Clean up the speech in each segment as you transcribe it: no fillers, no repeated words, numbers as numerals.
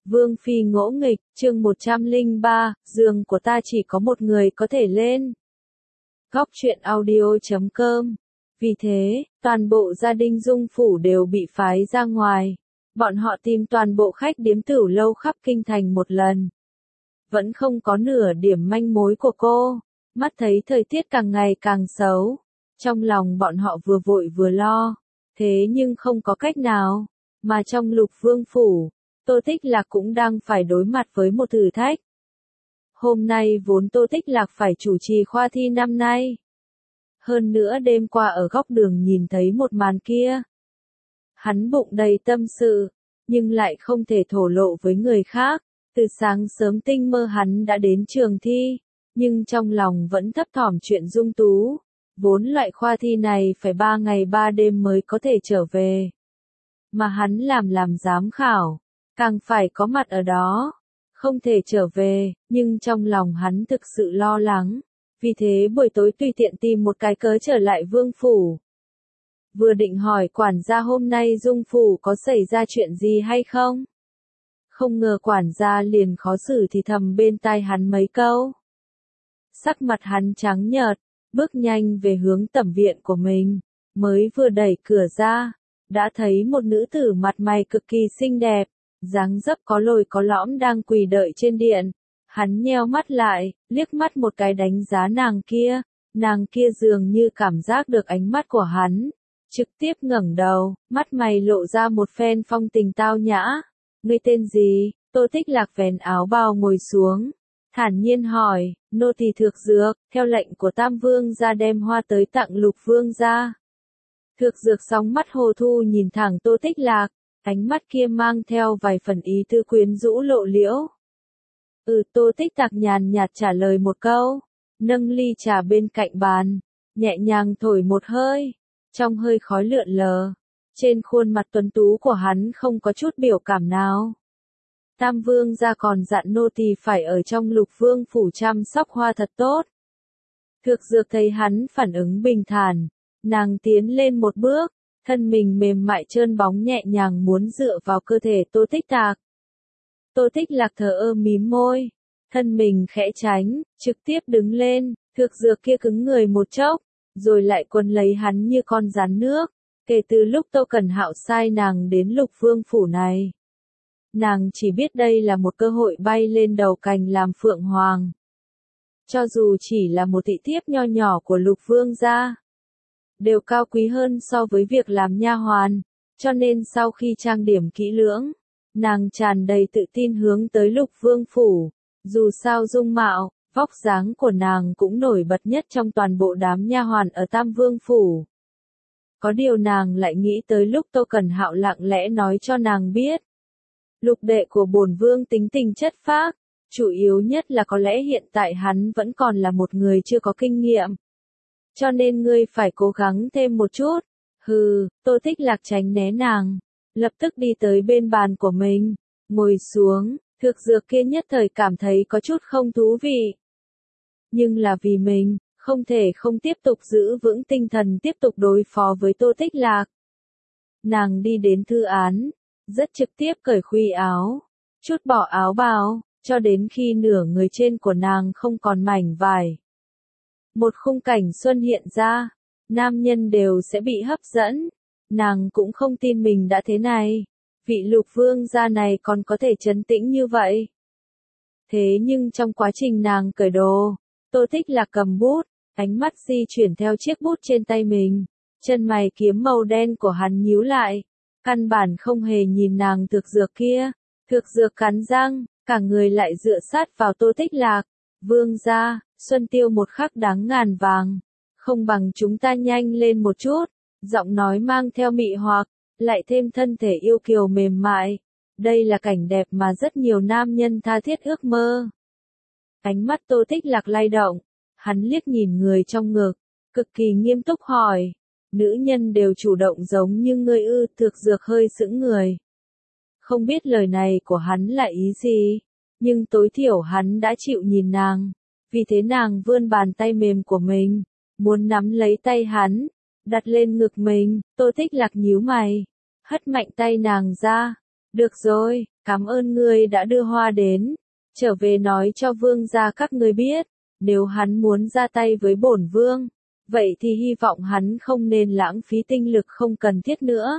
Vương Phi ngỗ nghịch, chương 103, giường của ta chỉ có một người có thể lên. Góc truyện audio.com. Vì thế, toàn bộ gia đình Dung Phủ đều bị phái ra ngoài. Bọn họ tìm toàn bộ khách điếm tửu lâu khắp kinh thành một lần. Vẫn không có nửa điểm manh mối của cô. Mắt thấy thời tiết càng ngày càng xấu. Trong lòng bọn họ vừa vội vừa lo. Thế nhưng không có cách nào. Mà trong Lục Vương Phủ, Tô Tích Lạc cũng đang phải đối mặt với một thử thách. Hôm nay vốn Tô Tích Lạc phải chủ trì khoa thi năm nay. Hơn nữa đêm qua ở góc đường nhìn thấy một màn kia. Hắn bụng đầy tâm sự, nhưng lại không thể thổ lộ với người khác. Từ sáng sớm tinh mơ hắn đã đến trường thi, nhưng trong lòng vẫn thấp thỏm chuyện Dung Tú. Vốn loại khoa thi này phải 3 ngày 3 đêm mới có thể trở về. Mà hắn làm giám khảo, càng phải có mặt ở đó. Không thể trở về, nhưng trong lòng hắn thực sự lo lắng. Vì thế buổi tối tùy tiện tìm một cái cớ trở lại Vương Phủ. Vừa định hỏi quản gia hôm nay Dung Phủ có xảy ra chuyện gì hay không? Không ngờ quản gia liền khó xử thì thầm bên tai hắn mấy câu. Sắc mặt hắn trắng nhợt, bước nhanh về hướng tẩm viện của mình. Mới vừa đẩy cửa ra, đã thấy một nữ tử mặt mày cực kỳ xinh đẹp, dáng dấp có lồi có lõm đang quỳ đợi trên điện. Hắn nheo mắt lại, liếc mắt một cái đánh giá nàng kia dường như cảm giác được ánh mắt của hắn, trực tiếp ngẩng đầu, mắt mày lộ ra một phen phong tình tao nhã. Ngươi tên gì? Tô Tích Lạc vén áo bào ngồi xuống, thản nhiên hỏi. Nô tỳ Thược Dược, theo lệnh của Tam Vương gia đem hoa tới tặng Lục Vương gia. Thược Dược sóng mắt hồ thu nhìn thẳng Tô Tích Lạc, ánh mắt kia mang theo vài phần ý tư quyến rũ lộ liễu. Tô Tích Lạc nhàn nhạt trả lời một câu, nâng ly trà bên cạnh bàn, nhẹ nhàng thổi một hơi, trong hơi khói lượn lờ. Trên khuôn mặt tuấn tú của hắn không có chút biểu cảm nào. Tam Vương gia còn dặn nô tỳ phải ở trong Lục Vương Phủ chăm sóc hoa thật tốt. Thược Dược thấy hắn phản ứng bình thản, nàng tiến lên một bước, thân mình mềm mại trơn bóng nhẹ nhàng muốn dựa vào cơ thể Tô Tích Lạc. Tô Tích Lạc thờ ơ mím môi, thân mình khẽ tránh, trực tiếp đứng lên. Thược Dược kia cứng người một chốc, rồi lại quấn lấy hắn như con rắn nước. Kể từ lúc Tô Cẩn Hạo sai nàng đến Lục Vương Phủ này, nàng chỉ biết đây là một cơ hội bay lên đầu cành làm phượng hoàng. Cho dù chỉ là một thị thiếp nho nhỏ của Lục Vương gia, đều cao quý hơn so với việc làm nha hoàn, cho nên sau khi trang điểm kỹ lưỡng, nàng tràn đầy tự tin hướng tới Lục Vương Phủ. Dù sao dung mạo, vóc dáng của nàng cũng nổi bật nhất trong toàn bộ đám nha hoàn ở Tam Vương Phủ. Có điều nàng lại nghĩ tới lúc Tô Cẩn Hạo lặng lẽ nói cho nàng biết. Lục đệ của bổn vương tính tình chất phác, chủ yếu nhất là có lẽ hiện tại hắn vẫn còn là một người chưa có kinh nghiệm. Cho nên ngươi phải cố gắng thêm một chút. Tô Tích Lạc tránh né nàng, lập tức đi tới bên bàn của mình, ngồi xuống. Thược Dược kia nhất thời cảm thấy có chút không thú vị. Nhưng là vì mình, không thể không tiếp tục giữ vững tinh thần tiếp tục đối phó với Tô Tích Lạc. Nàng đi đến thư án, rất trực tiếp cởi khuy áo, trút bỏ áo bào, cho đến khi nửa người trên của nàng không còn mảnh vải. Một khung cảnh xuân hiện ra, nam nhân đều sẽ bị hấp dẫn. Nàng cũng không tin mình đã thế này. Vị Lục Vương gia này còn có thể trấn tĩnh như vậy. Thế nhưng trong quá trình nàng cởi đồ, Tô Tích Lạc cầm bút, ánh mắt di chuyển theo chiếc bút trên tay mình. Chân mày kiếm màu đen của hắn nhíu lại, căn bản không hề nhìn nàng Thược Dược kia. Thược Dược cắn răng, cả người lại dựa sát vào Tô Tích Lạc. Vương gia, xuân tiêu một khắc đáng ngàn vàng, không bằng chúng ta nhanh lên một chút. Giọng nói mang theo mị hoặc, lại thêm thân thể yêu kiều mềm mại. Đây là cảnh đẹp mà rất nhiều nam nhân tha thiết ước mơ. Ánh mắt Tô Tích Lạc lay động, hắn liếc nhìn người trong ngực, cực kỳ nghiêm túc hỏi. Nữ nhân đều chủ động giống như ngươi ư? Thược Dược hơi sững người. Không biết lời này của hắn là ý gì, nhưng tối thiểu hắn đã chịu nhìn nàng. Vì thế nàng vươn bàn tay mềm của mình, muốn nắm lấy tay hắn, đặt lên ngực mình. Tô Tích Lạc nhíu mày, hất mạnh tay nàng ra, Được rồi, cảm ơn ngươi đã đưa hoa đến. Trở về nói cho vương gia các ngươi biết, nếu hắn muốn ra tay với bổn vương, vậy thì hy vọng hắn không nên lãng phí tinh lực không cần thiết nữa.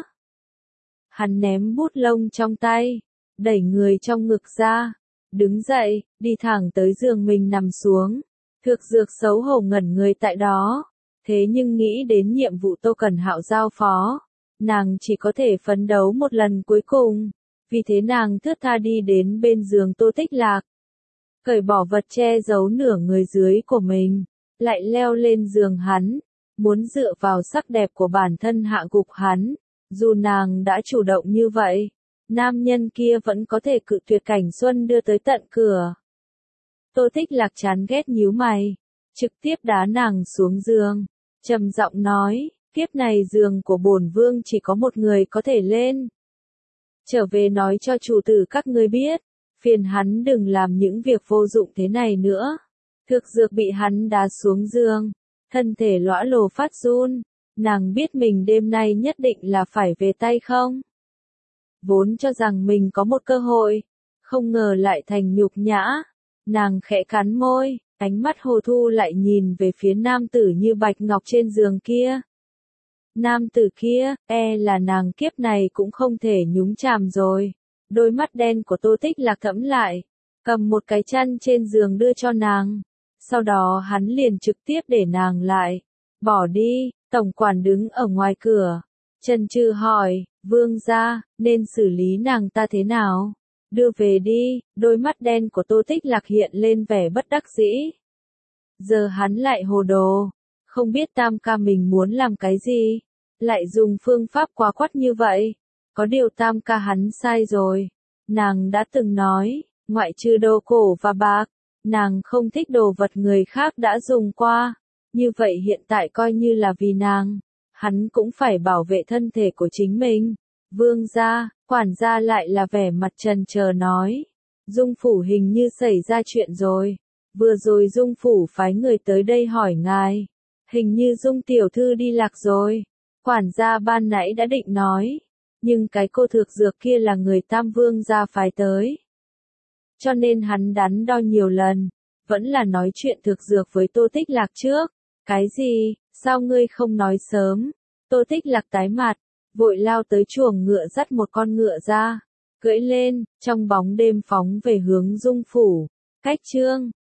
Hắn ném bút lông trong tay, đẩy người trong ngực ra, đứng dậy, đi thẳng tới giường mình nằm xuống. Thược Dược xấu hổ ngẩn người tại đó, thế nhưng nghĩ đến nhiệm vụ Tô Cẩn Hạo giao phó, nàng chỉ có thể phấn đấu một lần cuối cùng, vì thế nàng thướt tha đi đến bên giường Tô Tích Lạc, cởi bỏ vật che giấu nửa người dưới của mình, lại leo lên giường hắn, muốn dựa vào sắc đẹp của bản thân hạ gục hắn. Dù nàng đã chủ động như vậy, nam nhân kia vẫn có thể cự tuyệt cảnh xuân đưa tới tận cửa. Tô Tích Lạc chán ghét nhíu mày, trực tiếp đá nàng xuống giường, trầm giọng nói, kiếp này giường của bổn vương chỉ có một người có thể lên. Trở về nói cho chủ tử các ngươi biết, phiền hắn đừng làm những việc vô dụng thế này nữa. Thược Dược bị hắn đá xuống giường, thân thể lõa lồ phát run, nàng biết mình đêm nay nhất định là phải về tay không. Vốn cho rằng mình có một cơ hội, không ngờ lại thành nhục nhã. Nàng khẽ cắn môi, ánh mắt hồ thu lại nhìn về phía nam tử như bạch ngọc trên giường kia. Nam tử kia, là nàng kiếp này cũng không thể nhúng chàm rồi. Đôi mắt đen của Tô Tích Lạc thẫm lại, cầm một cái chăn trên giường đưa cho nàng. Sau đó hắn liền trực tiếp để nàng lại. Bỏ đi, tổng quản đứng ở ngoài cửa. Chần chừ hỏi, vương gia, nên xử lý nàng ta thế nào? Đưa về đi, đôi mắt đen của Tô Tích Lạc hiện lên vẻ bất đắc dĩ. Giờ hắn lại hồ đồ, không biết tam ca mình muốn làm cái gì, lại dùng phương pháp quá quắt như vậy. Có điều tam ca hắn sai rồi, nàng đã từng nói, ngoại trừ đồ cổ và bạc, nàng không thích đồ vật người khác đã dùng qua, như vậy hiện tại coi như là vì nàng, hắn cũng phải bảo vệ thân thể của chính mình. Vương gia, quản gia lại là vẻ mặt trần chờ nói, Dung phủ hình như xảy ra chuyện rồi, vừa rồi Dung phủ phái người tới đây hỏi ngài, hình như Dung tiểu thư đi lạc rồi. Quản gia ban nãy đã định nói, nhưng cái cô Thược Dược kia là người Tam Vương gia phái tới. Cho nên hắn đắn đo nhiều lần, vẫn là nói chuyện Thược Dược với Tô Tích Lạc trước. Cái gì, sao ngươi không nói sớm? Tô Tích Lạc tái mặt, vội lao tới chuồng ngựa dắt một con ngựa ra, cưỡi lên, trong bóng đêm phóng về hướng Dung phủ. Cách chương